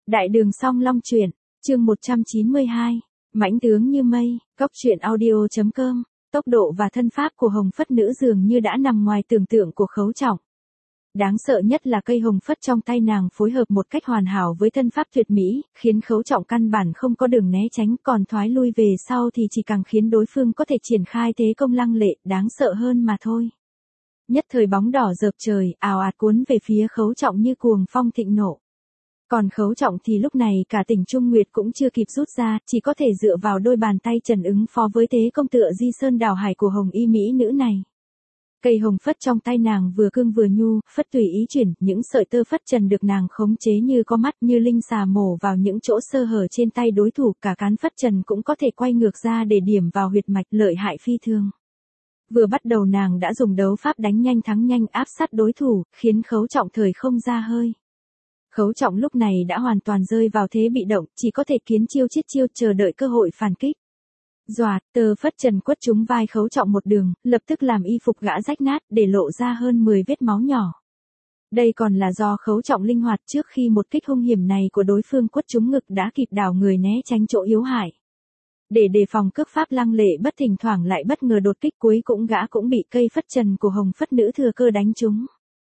Đại đường song long truyện, chương 192, mãnh tướng như mây, cốc truyện audio.com, tốc độ và thân pháp của Hồng Phất nữ dường như đã nằm ngoài tưởng tượng của Khấu Trọng. Đáng sợ nhất là cây hồng phất trong tay nàng phối hợp một cách hoàn hảo với thân pháp tuyệt mỹ, khiến Khấu Trọng căn bản không có đường né tránh, còn thoái lui về sau thì chỉ càng khiến đối phương có thể triển khai thế công lăng lệ, đáng sợ hơn mà thôi. Nhất thời bóng đỏ rợp trời, ào ạt cuốn về phía Khấu Trọng như cuồng phong thịnh nộ. Còn Khấu Trọng thì lúc này cả tỉnh Trung Nguyệt cũng chưa kịp rút ra, chỉ có thể dựa vào đôi bàn tay trần ứng phó với thế công tựa di sơn đảo hải của hồng y mỹ nữ này. Cây hồng phất trong tay nàng vừa cương vừa nhu, phất tùy ý chuyển, những sợi tơ phất trần được nàng khống chế như có mắt, như linh xà mổ vào những chỗ sơ hở trên tay đối thủ, cả cán phất trần cũng có thể quay ngược ra để điểm vào huyệt mạch, lợi hại phi thường. Vừa bắt đầu nàng đã dùng đấu pháp đánh nhanh thắng nhanh, áp sát đối thủ, khiến Khấu Trọng thời không ra hơi. Khấu Trọng lúc này đã hoàn toàn rơi vào thế bị động, chỉ có thể kiến chiêu chiết chiêu, chờ đợi cơ hội phản kích. Doạt, tơ phất trần quất trúng vai Khấu Trọng một đường, lập tức làm y phục gã rách nát, để lộ ra hơn 10 vết máu nhỏ. Đây còn là do Khấu Trọng linh hoạt, trước khi một kích hung hiểm này của đối phương quất trúng ngực đã kịp đảo người né tránh chỗ yếu hại. Để đề phòng cước pháp lăng lệ bất thỉnh thoảng lại bất ngờ đột kích, cuối cùng gã cũng bị cây phất trần của Hồng Phất nữ thừa cơ đánh trúng.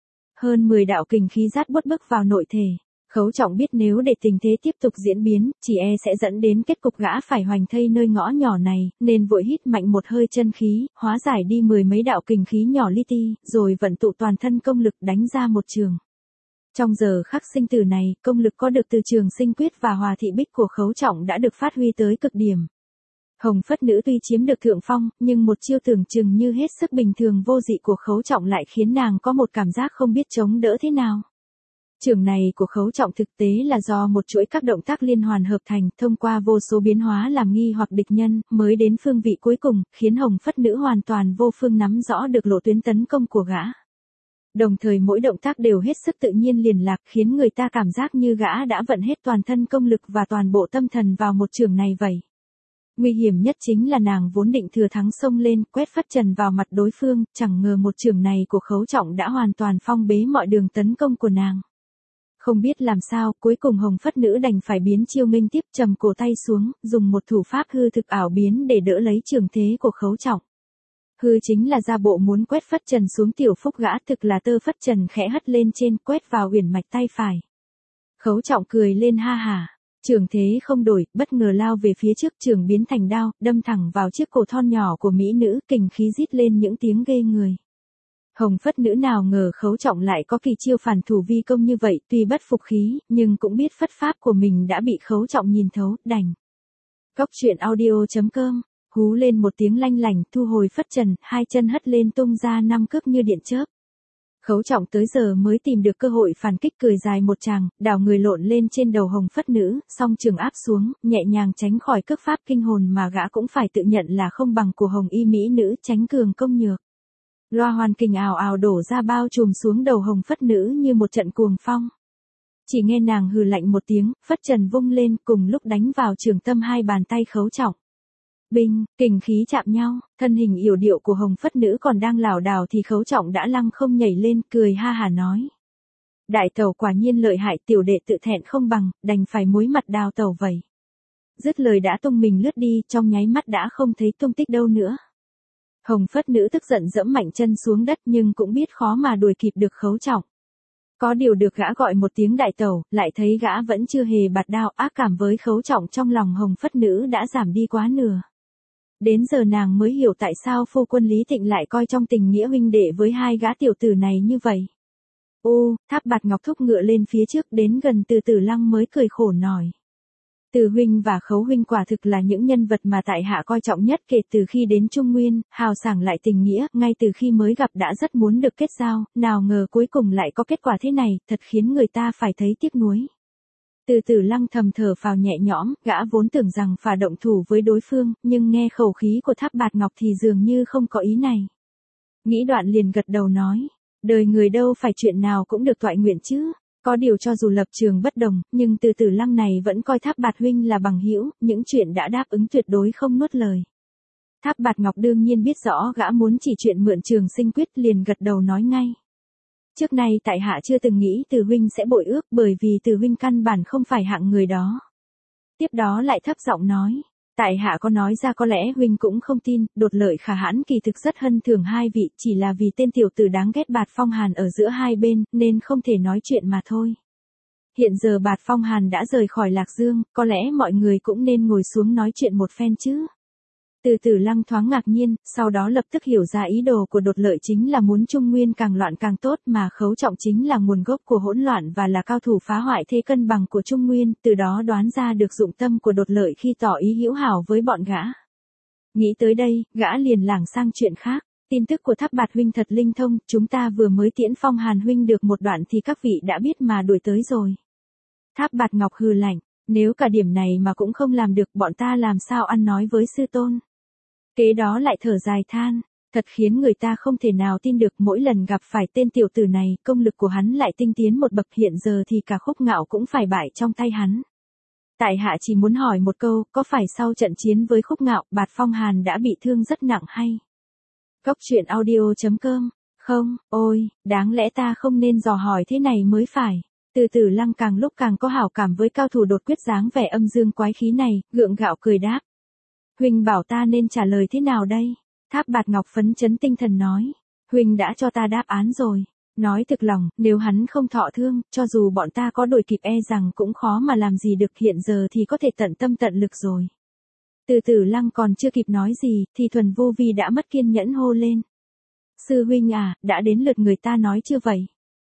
Hơn 10 đạo kình khí rát buốt bước vào nội thể. Khấu Trọng biết nếu để tình thế tiếp tục diễn biến, chỉ e sẽ dẫn đến kết cục gã phải hoành thây nơi ngõ nhỏ này, nên vội hít mạnh một hơi chân khí, hóa giải đi 10 mấy đạo kình khí nhỏ li ti, rồi vận tụ toàn thân công lực đánh ra một trường. Trong giờ khắc sinh tử này, công lực có được từ Trường Sinh Quyết và Hòa Thị Bích của Khấu Trọng đã được phát huy tới cực điểm. Hồng Phất nữ tuy chiếm được thượng phong, nhưng một chiêu tưởng chừng như hết sức bình thường vô dị của Khấu Trọng lại khiến nàng có một cảm giác không biết chống đỡ thế nào. Trường này của Khấu Trọng thực tế là do một chuỗi các động tác liên hoàn hợp thành, thông qua vô số biến hóa làm nghi hoặc địch nhân, mới đến phương vị cuối cùng, khiến Hồng Phất nữ hoàn toàn vô phương nắm rõ được lộ tuyến tấn công của gã. Đồng thời mỗi động tác đều hết sức tự nhiên liền lạc, khiến người ta cảm giác như gã đã vận hết toàn thân công lực và toàn bộ tâm thần vào một trường này vậy. Nguy hiểm nhất chính là nàng vốn định thừa thắng xông lên, quét phất trần vào mặt đối phương, chẳng ngờ một trường này của Khấu Trọng đã hoàn toàn phong bế mọi đường tấn công của nàng. Không biết làm sao, cuối cùng Hồng Phất nữ đành phải biến chiêu nghênh tiếp, trầm cổ tay xuống, dùng một thủ pháp hư thực ảo biến để đỡ lấy trường thế của Khấu Trọng. Hư chính là ra bộ muốn quét phất trần xuống tiểu phúc gã, thực là tơ phất trần khẽ hất lên trên, quét vào uyển mạch tay phải. Khấu Trọng cười lên ha hả. Trường thế không đổi, bất ngờ lao về phía trước, trường biến thành đao, đâm thẳng vào chiếc cổ thon nhỏ của mỹ nữ, kình khí rít lên những tiếng ghê người. Hồng Phất nữ nào ngờ Khấu Trọng lại có kỳ chiêu phản thủ vi công như vậy, tuy bất phục khí, nhưng cũng biết phất pháp của mình đã bị Khấu Trọng nhìn thấu, đành. Cốc truyện audio.com, hú lên một tiếng lanh lảnh, thu hồi phất trần, hai chân hất lên tung ra 5 cước như điện chớp. Khấu Trọng tới giờ mới tìm được cơ hội phản kích, cười dài một tràng, đảo người lộn lên trên đầu Hồng Phất nữ, song trường áp xuống, nhẹ nhàng tránh khỏi cước pháp kinh hồn mà gã cũng phải tự nhận là không bằng của hồng y mỹ nữ, tránh cường công nhược. Loa hoàn kình ào ào đổ ra bao trùm xuống đầu Hồng Phất nữ như một trận cuồng phong. Chỉ nghe nàng hừ lạnh một tiếng, phất trần vung lên, cùng lúc đánh vào trường tâm hai bàn tay Khấu Trọng. Binh, kình khí chạm nhau, thân hình yểu điệu của Hồng Phất nữ còn đang lảo đảo thì Khấu Trọng đã lăng không nhảy lên, cười ha hả nói. Đại tẩu quả nhiên lợi hại, tiểu đệ tự thẹn không bằng, đành phải muối mặt đào tẩu vậy. Dứt lời đã tung mình lướt đi, trong nháy mắt đã không thấy tung tích đâu nữa. Hồng Phất nữ tức giận dẫm mạnh chân xuống đất, nhưng cũng biết khó mà đuổi kịp được Khấu Trọng. Có điều được gã gọi một tiếng đại tẩu, lại thấy gã vẫn chưa hề bạt đao, ác cảm với Khấu Trọng trong lòng Hồng Phất nữ đã giảm đi quá nửa. Đến giờ nàng mới hiểu tại sao phu quân Lý Thịnh lại coi trong tình nghĩa huynh đệ với hai gã tiểu tử này như vậy. Tháp Bạt Ngọc thúc ngựa lên phía trước, đến gần Từ Tử Lăng mới cười khổ nói. Từ huynh và Khấu huynh quả thực là những nhân vật mà tại hạ coi trọng nhất kể từ khi đến Trung Nguyên, hào sảng lại tình nghĩa, ngay từ khi mới gặp đã rất muốn được kết giao, nào ngờ cuối cùng lại có kết quả thế này, thật khiến người ta phải thấy tiếc nuối. Từ Tử Lăng thầm thở phào nhẹ nhõm, gã vốn tưởng rằng phải động thủ với đối phương, nhưng nghe khẩu khí của Tháp Bạt Ngọc thì dường như không có ý này. Nghĩ đoạn liền gật đầu nói, đời người đâu phải chuyện nào cũng được toại nguyện chứ. Có điều cho dù lập trường bất đồng, nhưng Từ Tử Lăng này vẫn coi Tháp Bạt huynh là bằng hữu, những chuyện đã đáp ứng tuyệt đối không nuốt lời. Tháp Bạt Ngọc đương nhiên biết rõ gã muốn chỉ chuyện mượn Trường Sinh Quyết, liền gật đầu nói ngay. Trước nay tại hạ chưa từng nghĩ Từ huynh sẽ bội ước bởi vì Từ huynh căn bản không phải hạng người đó. Tiếp đó lại thấp giọng nói, tại hạ có nói ra có lẽ huynh cũng không tin, Đột Lợi Khả Hãn kỳ thực rất hân thường hai vị, chỉ là vì tên tiểu tử đáng ghét Bạt Phong Hàn ở giữa hai bên, nên không thể nói chuyện mà thôi. Hiện giờ Bạt Phong Hàn đã rời khỏi Lạc Dương, có lẽ mọi người cũng nên ngồi xuống nói chuyện một phen chứ. Từ Tử Lăng thoáng ngạc nhiên, sau đó lập tức hiểu ra ý đồ của Đột Lợi chính là muốn Trung Nguyên càng loạn càng tốt, mà Khấu Trọng chính là nguồn gốc của hỗn loạn và là cao thủ phá hoại thế cân bằng của Trung Nguyên, từ đó đoán ra được dụng tâm của Đột Lợi khi tỏ ý hữu hảo với bọn gã. Nghĩ tới đây, gã liền lảng sang chuyện khác. Tin tức của Tháp Bạt huynh thật linh thông, chúng ta vừa mới tiễn Phong Hàn huynh được một đoạn thì các vị đã biết mà đuổi tới rồi. Tháp Bạt Ngọc hừ lạnh, nếu cả điểm này mà cũng không làm được, bọn ta làm sao ăn nói với sư tôn. Kế đó lại thở dài than, thật khiến người ta không thể nào tin được, mỗi lần gặp phải tên tiểu tử này, công lực của hắn lại tinh tiến một bậc, hiện giờ thì cả Khúc Ngạo cũng phải bại trong tay hắn. Tại hạ chỉ muốn hỏi một câu, có phải sau trận chiến với Khúc Ngạo, Bạt Phong Hàn đã bị thương rất nặng hay? Cốc truyện audio.com. Không, ôi, đáng lẽ ta không nên dò hỏi thế này mới phải. Từ Tử Lăng càng lúc càng có hảo cảm với cao thủ đột quyết dáng vẻ âm dương quái khí này, gượng gạo cười đáp. Huynh bảo ta nên trả lời thế nào đây? Tháp Bạt Ngọc phấn chấn tinh thần nói. Huynh đã cho ta đáp án rồi. Nói thực lòng, nếu hắn không thọ thương, cho dù bọn ta có đuổi kịp e rằng cũng khó mà làm gì được, hiện giờ thì có thể tận tâm tận lực rồi. Từ Tử Lăng còn chưa kịp nói gì, thì Thuần Vô Vi đã mất kiên nhẫn hô lên. Sư huynh à, đã đến lượt người ta nói chưa vậy?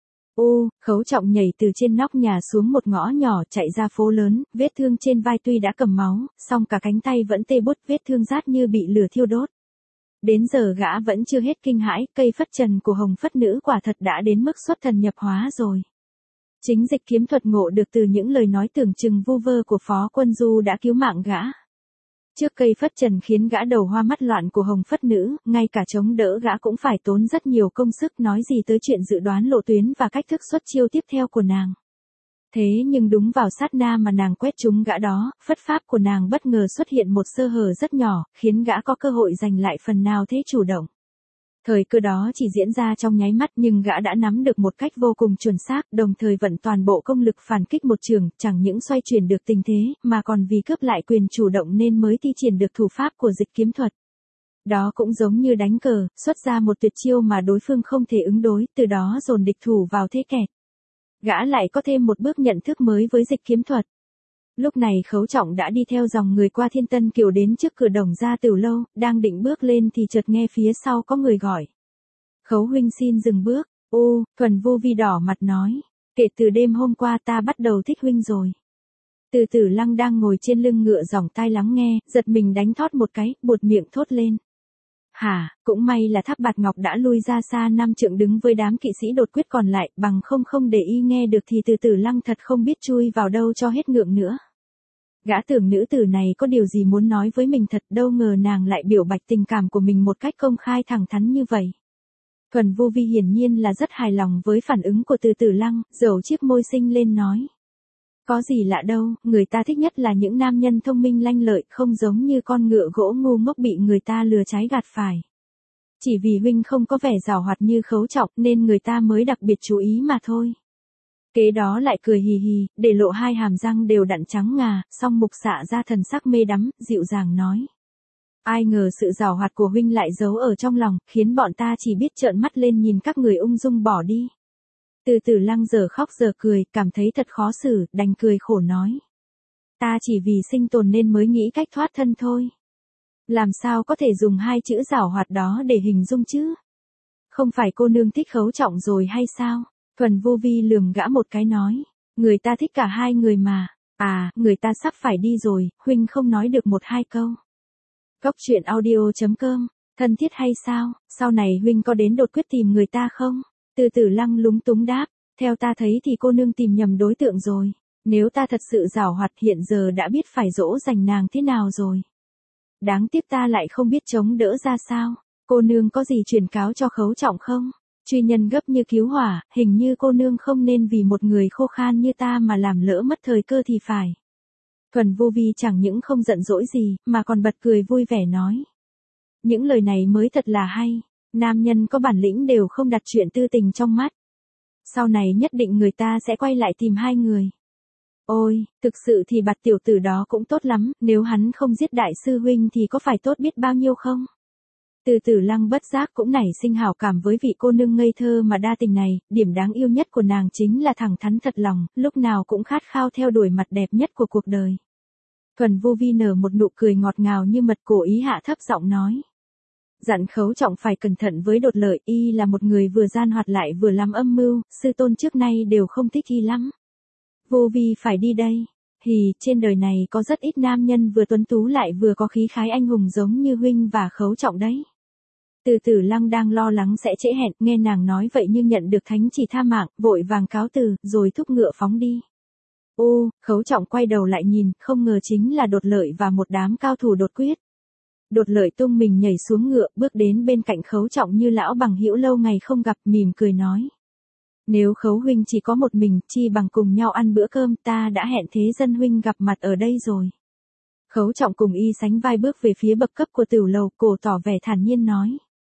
Khấu Trọng nhảy từ trên nóc nhà xuống một ngõ nhỏ, chạy ra phố lớn, vết thương trên vai tuy đã cầm máu, song cả cánh tay vẫn tê bút, vết thương rát như bị lửa thiêu đốt. Đến giờ gã vẫn chưa hết kinh hãi, cây phất trần của Hồng Phất Nữ quả thật đã đến mức xuất thần nhập hóa rồi. Chính dịch kiếm thuật ngộ được từ những lời nói tưởng chừng vu vơ của Phó Quân Du đã cứu mạng gã. Trước cây phất trần khiến gã đầu hoa mắt loạn của Hồng Phất Nữ, ngay cả chống đỡ gã cũng phải tốn rất nhiều công sức, nói gì tới chuyện dự đoán lộ tuyến và cách thức xuất chiêu tiếp theo của nàng. Thế nhưng đúng vào sát na mà nàng quét trúng gã đó, phất pháp của nàng bất ngờ xuất hiện một sơ hở rất nhỏ, khiến gã có cơ hội giành lại phần nào thế chủ động. Thời cơ đó chỉ diễn ra trong nháy mắt, nhưng gã đã nắm được một cách vô cùng chuẩn xác, đồng thời vận toàn bộ công lực phản kích một trường, chẳng những xoay chuyển được tình thế, mà còn vì cướp lại quyền chủ động nên mới thi triển được thủ pháp của dịch kiếm thuật. Đó cũng giống như đánh cờ, xuất ra một tuyệt chiêu mà đối phương không thể ứng đối, từ đó dồn địch thủ vào thế kẹt. Gã lại có thêm một bước nhận thức mới với dịch kiếm thuật. Lúc này Khấu Trọng đã đi theo dòng người qua Thiên Tân Kiều đến trước cửa Đồng Gia Tửu Lâu, đang định bước lên thì chợt nghe phía sau có người gọi. Khấu huynh xin dừng bước. Thuần Vô Vi đỏ mặt nói. Kể từ đêm hôm qua ta bắt đầu thích huynh rồi. Từ Tử Lăng đang ngồi trên lưng ngựa dòng tai lắng nghe, giật mình đánh thót một cái, buột miệng thốt lên. Hả, cũng may là Tháp Bạt Ngọc đã lui ra xa 5 trượng đứng với đám kỵ sĩ đột quyết còn lại, bằng không để y nghe được thì Từ Tử Lăng thật không biết chui vào đâu cho hết ngượng nữa. Gã tưởng nữ tử này có điều gì muốn nói với mình thật, đâu ngờ nàng lại biểu bạch tình cảm của mình một cách công khai thẳng thắn như vậy. Thuần Vô Vi hiển nhiên là rất hài lòng với phản ứng của Từ Tử Lăng, dầu chiếc môi xinh lên nói. Có gì lạ đâu, người ta thích nhất là những nam nhân thông minh lanh lợi, không giống như con ngựa gỗ ngu ngốc bị người ta lừa trái gạt phải. Chỉ vì huynh không có vẻ giàu hoạt như Khấu Trọng nên người ta mới đặc biệt chú ý mà thôi. Kế đó lại cười hì hì, để lộ hai hàm răng đều đặn trắng ngà, song mục xạ ra thần sắc mê đắm, dịu dàng nói. Ai ngờ sự giàu hoạt của huynh lại giấu ở trong lòng, khiến bọn ta chỉ biết trợn mắt lên nhìn các người ung dung bỏ đi. Từ Tử Lăng giờ khóc giờ cười, cảm thấy thật khó xử, đành cười khổ nói. Ta chỉ vì sinh tồn nên mới nghĩ cách thoát thân thôi. Làm sao có thể dùng hai chữ giàu hoạt đó để hình dung chứ? Không phải cô nương thích Khấu Trọng rồi hay sao? Thuần Vô Vi lườm gã một cái nói. Người ta thích cả hai người mà. À, người ta sắp phải đi rồi, huynh không nói được một hai câu. Cốc truyện audio.com, thân thiết hay sao? Sau này huynh có đến đột quyết tìm người ta không? Từ Tử Lăng lúng túng đáp. Theo ta thấy thì cô nương tìm nhầm đối tượng rồi. Nếu ta thật sự giàu hoạt hiện giờ đã biết phải dỗ dành nàng thế nào rồi. Đáng tiếc ta lại không biết chống đỡ ra sao. Cô nương có gì truyền cáo cho Khấu Trọng không? Truy nhân gấp như cứu hỏa, hình như cô nương không nên vì một người khô khan như ta mà làm lỡ mất thời cơ thì phải. Thuần Vô Vi chẳng những không giận dỗi gì, mà còn bật cười vui vẻ nói. Những lời này mới thật là hay. Nam nhân có bản lĩnh đều không đặt chuyện tư tình trong mắt. Sau này nhất định người ta sẽ quay lại tìm hai người. Ôi, thực sự thì Bạt tiểu tử đó cũng tốt lắm, nếu hắn không giết đại sư huynh thì có phải tốt biết bao nhiêu không? Từ Tử Lăng bất giác cũng nảy sinh hảo cảm với vị cô nương ngây thơ mà đa tình này, điểm đáng yêu nhất của nàng chính là thẳng thắn thật lòng, lúc nào cũng khát khao theo đuổi mặt đẹp nhất của cuộc đời. Thuần Vô Vi nở một nụ cười ngọt ngào như mật, cố ý hạ thấp giọng nói. Dặn Khấu Trọng phải cẩn thận với Đột Lợi, y là một người vừa gian hoạt lại vừa làm âm mưu, sư tôn trước nay đều không thích y lắm. Vô Vi phải đi đây. Trên đời này có rất ít nam nhân vừa tuấn tú lại vừa có khí khái anh hùng giống như huynh và Khấu Trọng đấy. Từ Tử Lăng đang lo lắng sẽ trễ hẹn, nghe nàng nói vậy nhưng nhận được thánh chỉ tha mạng, vội vàng cáo từ, rồi thúc ngựa phóng đi. Khấu Trọng quay đầu lại nhìn, không ngờ chính là Đột Lợi và một đám cao thủ đột quyết. Đột Lợi tung mình nhảy xuống ngựa, bước đến bên cạnh Khấu Trọng như lão bằng hữu lâu ngày không gặp, mỉm cười nói. Nếu Khấu huynh chỉ có một mình, chi bằng cùng nhau ăn bữa cơm, ta đã hẹn Thế Dân huynh gặp mặt ở đây rồi. Khấu Trọng cùng y sánh vai bước về phía bậc cấp của tửu lầu, cổ tỏ vẻ thản nhiên nói.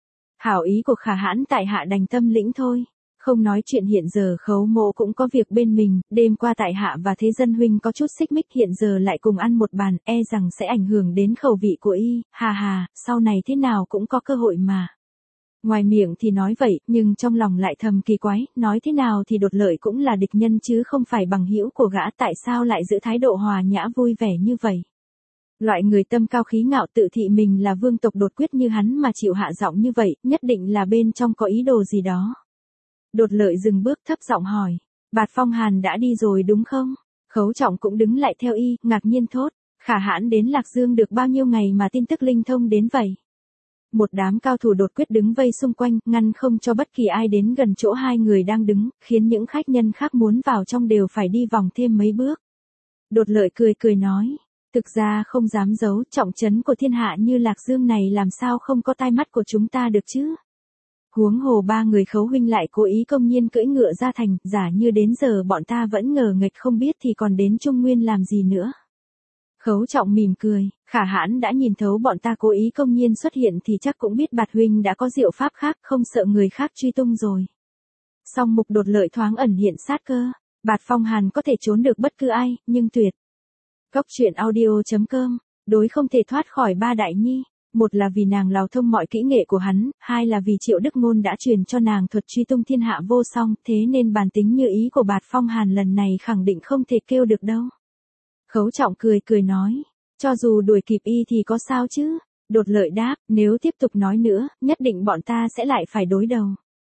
Hảo ý của Khả Hãn tại hạ đành tâm lĩnh thôi. Không nói chuyện hiện giờ Khấu mộ cũng có việc bên mình, đêm qua tại hạ và Thế Dân huynh có chút xích mích, hiện giờ lại cùng ăn một bàn, e rằng sẽ ảnh hưởng đến khẩu vị của y, hà, sau này thế nào cũng có cơ hội mà. Ngoài miệng thì nói vậy, nhưng trong lòng lại thầm kỳ quái, nói thế nào thì Đột Lợi cũng là địch nhân chứ không phải bằng hữu của gã, tại sao lại giữ thái độ hòa nhã vui vẻ như vậy. Loại người tâm cao khí ngạo tự thị mình là vương tộc Đột quyết như hắn mà chịu hạ giọng như vậy, nhất định là bên trong có ý đồ gì đó. Đột Lợi dừng bước thấp giọng hỏi, Bạt Phong Hàn đã đi rồi đúng không? Khấu Trọng cũng đứng lại theo y, ngạc nhiên thốt, Khả Hãn đến Lạc Dương được bao nhiêu ngày mà tin tức linh thông đến vậy? Một đám cao thủ Đột quyết đứng vây xung quanh, ngăn không cho bất kỳ ai đến gần chỗ hai người đang đứng, khiến những khách nhân khác muốn vào trong đều phải đi vòng thêm mấy bước. Đột Lợi cười nói, thực ra không dám giấu, trọng trấn của thiên hạ như Lạc Dương này làm sao không có tai mắt của chúng ta được chứ? Huống hồ ba người Khấu huynh lại cố ý công nhiên cưỡi ngựa ra thành, giả như đến giờ bọn ta vẫn ngờ nghệch không biết thì còn đến Trung Nguyên làm gì nữa. Khấu Trọng mỉm cười, Khả Hãn đã nhìn thấu bọn ta cố ý công nhiên xuất hiện thì chắc cũng biết Bạt huynh đã có diệu pháp khác, không sợ người khác truy tung rồi. Song mục Đột Lợi thoáng ẩn hiện sát cơ, Bạt Phong Hàn có thể trốn được bất cứ ai, nhưng tuyệt. Cốc truyện audio.com, đối không thể thoát khỏi ba đại nhi. Một là vì nàng lào thông mọi kỹ nghệ của hắn, hai là vì Triệu Đức Ngôn đã truyền cho nàng thuật truy tung thiên hạ vô song, thế nên bản tính như ý của Bạt Phong Hàn lần này khẳng định không thể kêu được đâu. Khấu Trọng cười nói, cho dù đuổi kịp y thì có sao chứ? Đột Lợi đáp, nếu tiếp tục nói nữa, nhất định bọn ta sẽ lại phải đối đầu.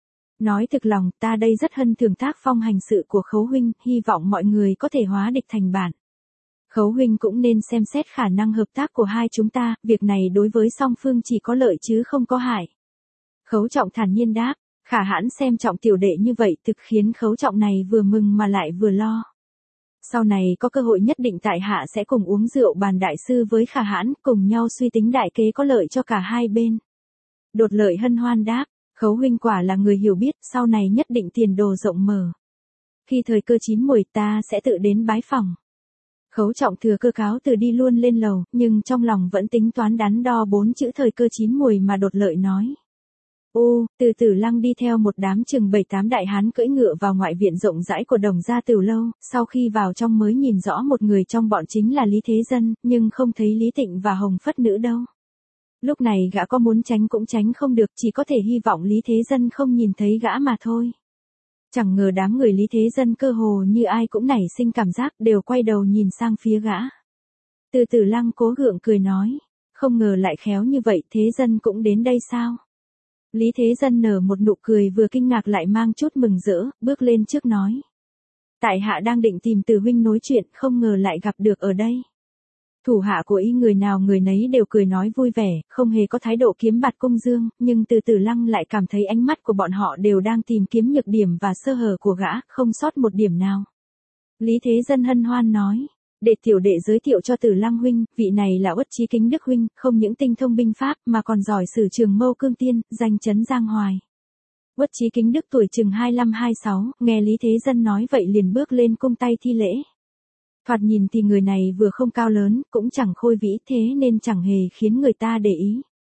Nói thực lòng, ta đây rất hân thường tác phong hành sự của Khấu huynh, hy vọng mọi người có thể hóa địch thành bạn. Khấu huynh cũng nên xem xét khả năng hợp tác của hai chúng ta, việc này đối với song phương chỉ có lợi chứ không có hại. Khấu Trọng thản nhiên đáp, Khả Hãn xem trọng tiểu đệ như vậy thực khiến Khấu Trọng này vừa mừng mà lại vừa lo. Sau này có cơ hội nhất định tại hạ sẽ cùng uống rượu bàn đại sư với Khả Hãn, cùng nhau suy tính đại kế có lợi cho cả hai bên. Đột Lợi hân hoan đáp, Khấu huynh quả là người hiểu biết, sau này nhất định tiền đồ rộng mở. Khi thời cơ chín muồi ta sẽ tự đến bái phỏng. Khấu Trọng thừa cơ cáo từ đi luôn lên lầu, nhưng trong lòng vẫn tính toán đắn đo 4 chữ thời cơ chín muồi mà Đột Lợi nói. Từ Tử Lăng đi theo một đám chừng 7-8 đại hán cưỡi ngựa vào ngoại viện rộng rãi của Đồng gia Tửu lâu, sau khi vào trong mới nhìn rõ một người trong bọn chính là Lý Thế Dân, nhưng không thấy Lý Tịnh và Hồng Phất Nữ đâu. Lúc này gã có muốn tránh cũng tránh không được, chỉ có thể hy vọng Lý Thế Dân không nhìn thấy gã mà thôi. Chẳng ngờ đám người Lý Thế Dân cơ hồ như ai cũng nảy sinh cảm giác, đều quay đầu nhìn sang phía gã. Từ Tử Lăng cố gượng cười nói, không ngờ lại khéo như vậy, Thế Dân cũng đến đây sao? Lý Thế Dân nở một nụ cười vừa kinh ngạc lại mang chút mừng rỡ, bước lên trước nói. Tại hạ đang định tìm Từ huynh nói chuyện, không ngờ lại gặp được ở đây. Thủ hạ của y người nào người nấy đều cười nói vui vẻ, không hề có thái độ kiếm bạt cung dương, nhưng Từ Tử Lăng lại cảm thấy ánh mắt của bọn họ đều đang tìm kiếm nhược điểm và sơ hở của gã, không sót một điểm nào. Lý Thế Dân hân hoan nói, để tiểu đệ giới thiệu cho Tử Lăng huynh, vị này là Uất Chí Kính Đức huynh, không những tinh thông binh pháp mà còn giỏi sử trường mâu cương tiên, danh chấn giang hoài. Uất Chí Kính Đức tuổi chừng 25-26, nghe Lý Thế Dân nói vậy liền bước lên cung tay thi lễ. Thoạt nhìn thì người này vừa không cao lớn, cũng chẳng khôi vĩ, thế nên chẳng hề khiến người ta để ý.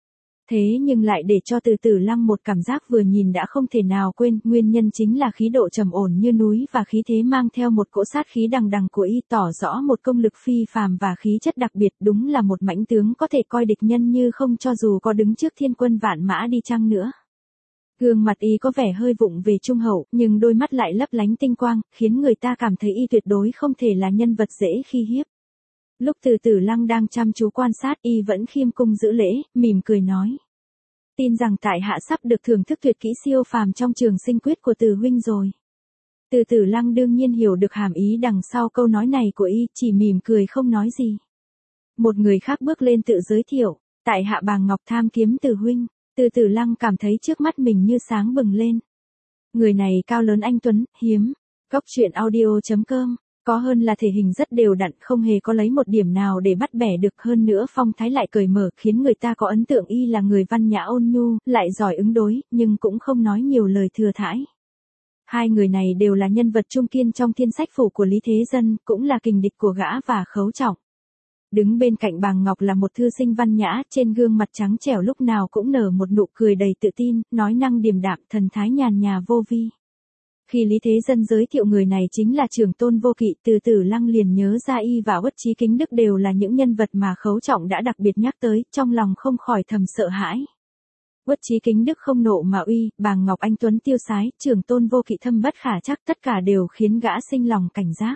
Thế nhưng lại để cho Từ Tử Lăng một cảm giác vừa nhìn đã không thể nào quên, nguyên nhân chính là khí độ trầm ổn như núi và khí thế mang theo một cỗ sát khí đằng đằng của y, tỏ rõ một công lực phi phàm và khí chất đặc biệt, đúng là một mãnh tướng có thể coi địch nhân như không cho dù có đứng trước thiên quân vạn mã đi chăng nữa. Gương mặt y có vẻ hơi vụng về trung hậu, nhưng đôi mắt lại lấp lánh tinh quang, khiến người ta cảm thấy y tuyệt đối không thể là nhân vật dễ khi hiếp. Lúc Từ Tử Lăng đang chăm chú quan sát, y vẫn khiêm cung giữ lễ, mỉm cười nói. Tin rằng tại hạ sắp được thưởng thức tuyệt kỹ siêu phàm trong trường sinh quyết của Từ huynh rồi. Từ Tử Lăng đương nhiên hiểu được hàm ý đằng sau câu nói này của y, chỉ mỉm cười không nói gì. Một người khác bước lên tự giới thiệu, tại hạ Bàng Ngọc tham kiếm Từ huynh. Từ Tử Lăng cảm thấy trước mắt mình như sáng bừng lên. Người này cao lớn anh tuấn, hiếm. Góc truyện audio.com, có hơn là thể hình rất đều đặn, không hề có lấy một điểm nào để bắt bẻ được, hơn nữa phong thái lại cởi mở, khiến người ta có ấn tượng y là người văn nhã ôn nhu, lại giỏi ứng đối, nhưng cũng không nói nhiều lời thừa thãi. Hai người này đều là nhân vật trung kiên trong thiên sách phủ của Lý Thế Dân, cũng là kình địch của gã và Khấu Trọng. Đứng bên cạnh Bàng Ngọc là một thư sinh văn nhã, trên gương mặt trắng trẻo lúc nào cũng nở một nụ cười đầy tự tin, nói năng điềm đạm, thần thái nhàn nhã vô vi. Khi Lý Thế Dân giới thiệu người này chính là Trưởng Tôn Vô Kỵ, Từ Tử Lăng liền nhớ ra y và Uất Chí Kính Đức đều là những nhân vật mà Khấu Trọng đã đặc biệt nhắc tới, trong lòng không khỏi thầm sợ hãi. Uất Chí Kính Đức không nộ mà uy, Bàng Ngọc anh tuấn tiêu sái, Trưởng Tôn Vô Kỵ thâm bất khả trắc, tất cả đều khiến gã sinh lòng cảnh giác.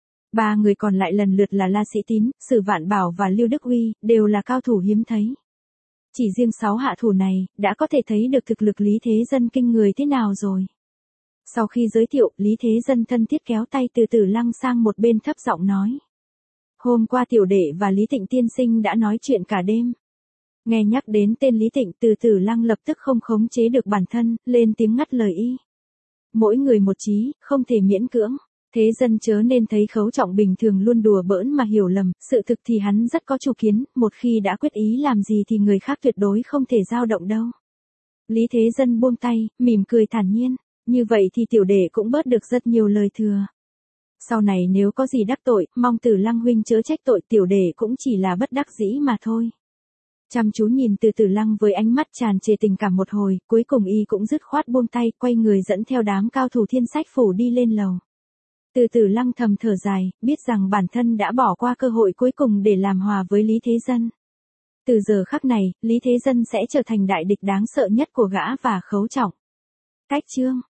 Ba người còn lại lần lượt là La Sĩ Tín, Sử Vạn Bảo và Lưu Đức Uy, đều là cao thủ hiếm thấy. Chỉ riêng 6 hạ thủ này, đã có thể thấy được thực lực Lý Thế Dân kinh người thế nào rồi. Sau khi giới thiệu, Lý Thế Dân thân thiết kéo tay Từ Tử Lăng sang một bên thấp giọng nói. Hôm qua tiểu đệ và Lý Tịnh tiên sinh đã nói chuyện cả đêm. Nghe nhắc đến tên Lý Tịnh, Từ Tử Lăng lập tức không khống chế được bản thân, lên tiếng ngắt lời y. Mỗi người một chí, không thể miễn cưỡng. Thế Dân chớ nên thấy Khấu Trọng bình thường luôn đùa bỡn mà hiểu lầm, sự thực thì hắn rất có chủ kiến, một khi đã quyết ý làm gì thì người khác tuyệt đối không thể dao động đâu. Lý Thế Dân buông tay, mỉm cười thản nhiên, như vậy thì tiểu đệ cũng bớt được rất nhiều lời thừa. Sau này nếu có gì đắc tội, mong Tử Lăng huynh chớ trách tội, tiểu đệ cũng chỉ là bất đắc dĩ mà thôi. Chăm chú nhìn Từ Tử Lăng với ánh mắt tràn trề tình cảm một hồi, cuối cùng y cũng dứt khoát buông tay, quay người dẫn theo đám cao thủ thiên sách phủ đi lên lầu. Từ Tử Lăng thầm thở dài, biết rằng bản thân đã bỏ qua cơ hội cuối cùng để làm hòa với Lý Thế Dân. Từ giờ khắc này, Lý Thế Dân sẽ trở thành đại địch đáng sợ nhất của gã và Khấu Trọng. Cách chương